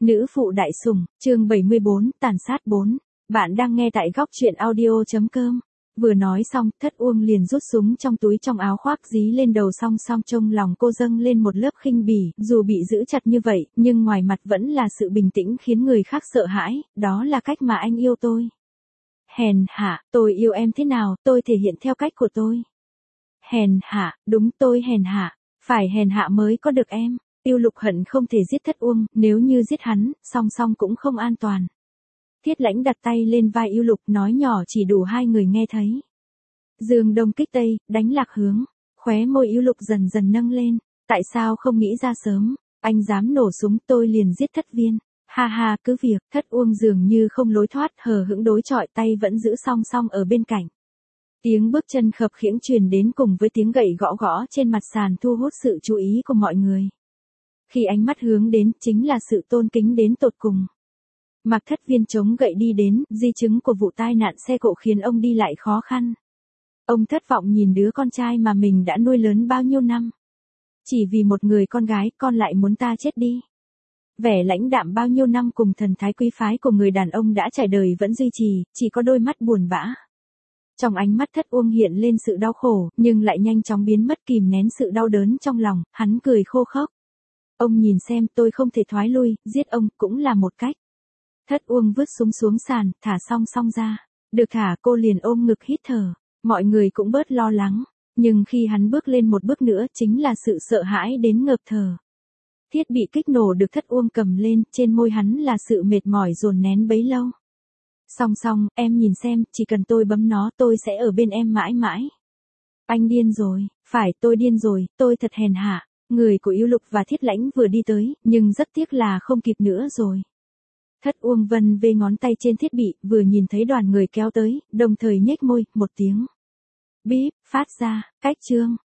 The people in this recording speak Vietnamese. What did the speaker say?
Nữ phụ đại sủng, chương 74, tàn sát 4. Bạn đang nghe tại góc truyện audio.com. Vừa nói xong, Thất Uông liền rút súng trong túi trong áo khoác dí lên đầu, song song trong lòng cô dâng lên một lớp khinh bỉ, dù bị giữ chặt như vậy, nhưng ngoài mặt vẫn là sự bình tĩnh khiến người khác sợ hãi, đó là cách mà anh yêu tôi. Hèn hạ, tôi yêu em thế nào, tôi thể hiện theo cách của tôi. Hèn hạ, đúng tôi hèn hạ, phải hèn hạ mới có được em. Tiêu Lục hận không thể giết Thất Uông, nếu như giết hắn, song song cũng không an toàn. Thiết Lãnh đặt tay lên vai Yêu Lục nói nhỏ chỉ đủ hai người nghe thấy. Dương đông kích tây, đánh lạc hướng. Khóe môi Yêu Lục dần dần nâng lên. Tại sao không nghĩ ra sớm? Anh dám nổ súng tôi liền giết Thất Viên. Ha ha, cứ việc. Thất Uông dường như không lối thoát, hờ hững đối chọi, tay vẫn giữ song song ở bên cạnh. Tiếng bước chân khập khiễng truyền đến cùng với tiếng gậy gõ gõ trên mặt sàn thu hút sự chú ý của mọi người. Khi ánh mắt hướng đến, chính là sự tôn kính đến tột cùng. Mạc Thất Viên chống gậy đi đến, di chứng của vụ tai nạn xe cộ khiến ông đi lại khó khăn. Ông thất vọng nhìn đứa con trai mà mình đã nuôi lớn bao nhiêu năm. Chỉ vì một người con gái, con lại muốn ta chết đi. Vẻ lãnh đạm bao nhiêu năm cùng thần thái quý phái của người đàn ông đã trải đời vẫn duy trì, chỉ có đôi mắt buồn bã. Trong ánh mắt Thất Uông hiện lên sự đau khổ, nhưng lại nhanh chóng biến mất, kìm nén sự đau đớn trong lòng, hắn cười khô khốc. Ông nhìn xem, tôi không thể thoái lui, giết ông cũng là một cách. Thất Uông vứt súng xuống sàn, thả song song ra. Được thả, cô liền ôm ngực hít thở. Mọi người cũng bớt lo lắng. Nhưng khi hắn bước lên một bước nữa, chính là sự sợ hãi đến ngợp thở. Thiết bị kích nổ được Thất Uông cầm lên, trên môi hắn là sự mệt mỏi dồn nén bấy lâu. Song song, em nhìn xem, chỉ cần tôi bấm nó tôi sẽ ở bên em mãi mãi. Anh điên rồi, phải tôi điên rồi, tôi thật hèn hạ. Người của Yêu Lục và Thiết Lãnh vừa đi tới, nhưng rất tiếc là không kịp nữa rồi. Thất Uông vân vê ngón tay trên thiết bị, vừa nhìn thấy đoàn người kéo tới, đồng thời nhếch môi, một tiếng bíp, phát ra, cách chương.